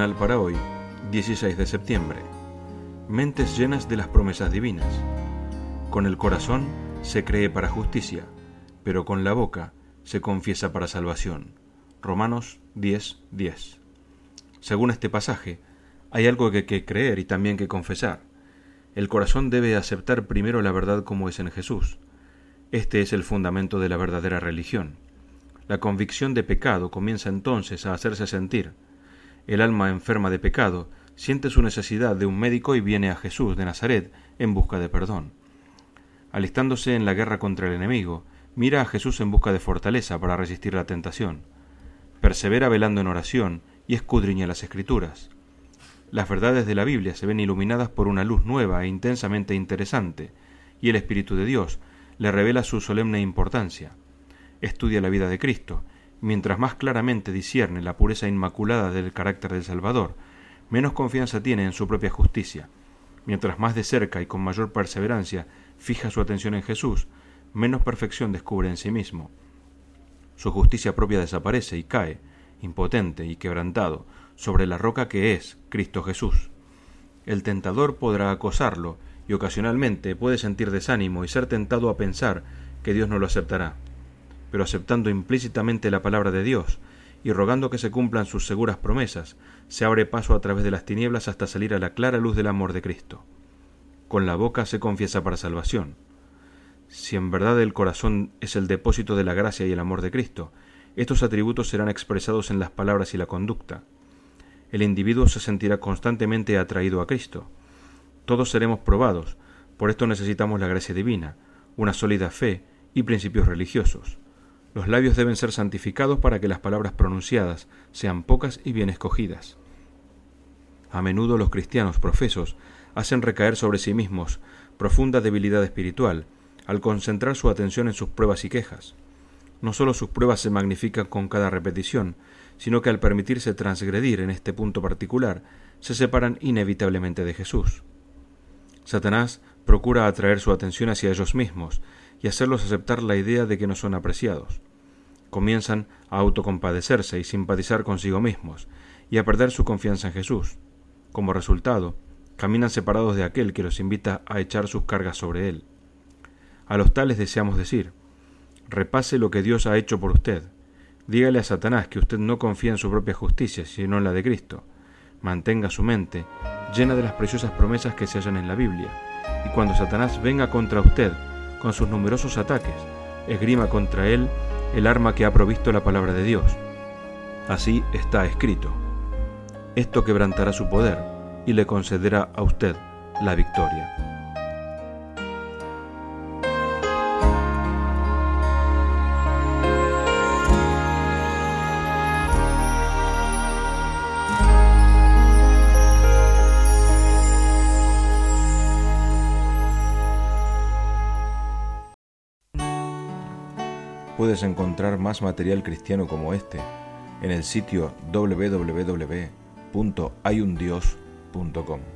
devocional para hoy, 16 de septiembre. Mentes llenas de las promesas divinas. Con el corazón se cree para justicia, pero con la boca se confiesa para salvación. Romanos 10:10. Según este pasaje, hay algo que hay que creer y también que confesar. El corazón debe aceptar primero la verdad como es en Jesús. Este es el fundamento de la verdadera religión. La convicción de pecado comienza entonces a hacerse sentir. El alma enferma de pecado siente su necesidad de un médico y viene a Jesús de Nazaret en busca de perdón. Alistándose en la guerra contra el enemigo, mira a Jesús en busca de fortaleza para resistir la tentación. Persevera velando en oración y escudriña las Escrituras. Las verdades de la Biblia se ven iluminadas por una luz nueva e intensamente interesante, y el Espíritu de Dios le revela su solemne importancia. Estudia la vida de Cristo, y mientras más claramente discierne la pureza inmaculada del carácter del Salvador, menos confianza tiene en su propia justicia. Mientras más de cerca y con mayor perseverancia fija su atención en Jesús, menos perfección descubre en sí mismo. Su justicia propia desaparece y cae, impotente y quebrantado, sobre la roca que es Cristo Jesús. El tentador podrá acosarlo y ocasionalmente puede sentir desánimo y ser tentado a pensar que Dios no lo aceptará. Pero aceptando implícitamente la palabra de Dios y rogando que se cumplan sus seguras promesas, se abre paso a través de las tinieblas hasta salir a la clara luz del amor de Cristo. Con la boca se confiesa para salvación. Si en verdad el corazón es el depósito de la gracia y el amor de Cristo, estos atributos serán expresados en las palabras y la conducta. El individuo se sentirá constantemente atraído a Cristo. Todos seremos probados, por esto necesitamos la gracia divina, una sólida fe y principios religiosos. Los labios deben ser santificados para que las palabras pronunciadas sean pocas y bien escogidas. A menudo los cristianos profesos hacen recaer sobre sí mismos profunda debilidad espiritual al concentrar su atención en sus pruebas y quejas. No solo sus pruebas se magnifican con cada repetición, sino que al permitirse transgredir en este punto particular, se separan inevitablemente de Jesús. Satanás procura atraer su atención hacia ellos mismos y hacerlos aceptar la idea de que no son apreciados. Comienzan a autocompadecerse y simpatizar consigo mismos, y a perder su confianza en Jesús. Como resultado, caminan separados de aquel que los invita a echar sus cargas sobre él. A los tales deseamos decir: repase lo que Dios ha hecho por usted. Dígale a Satanás que usted no confía en su propia justicia, sino en la de Cristo. Mantenga su mente llena de las preciosas promesas que se hallan en la Biblia, y cuando Satanás venga contra usted con sus numerosos ataques, esgrima contra él el arma que ha provisto la palabra de Dios. Así está escrito. Esto quebrantará su poder y le concederá a usted la victoria. Puedes encontrar más material cristiano como este en el sitio www.hayundios.com.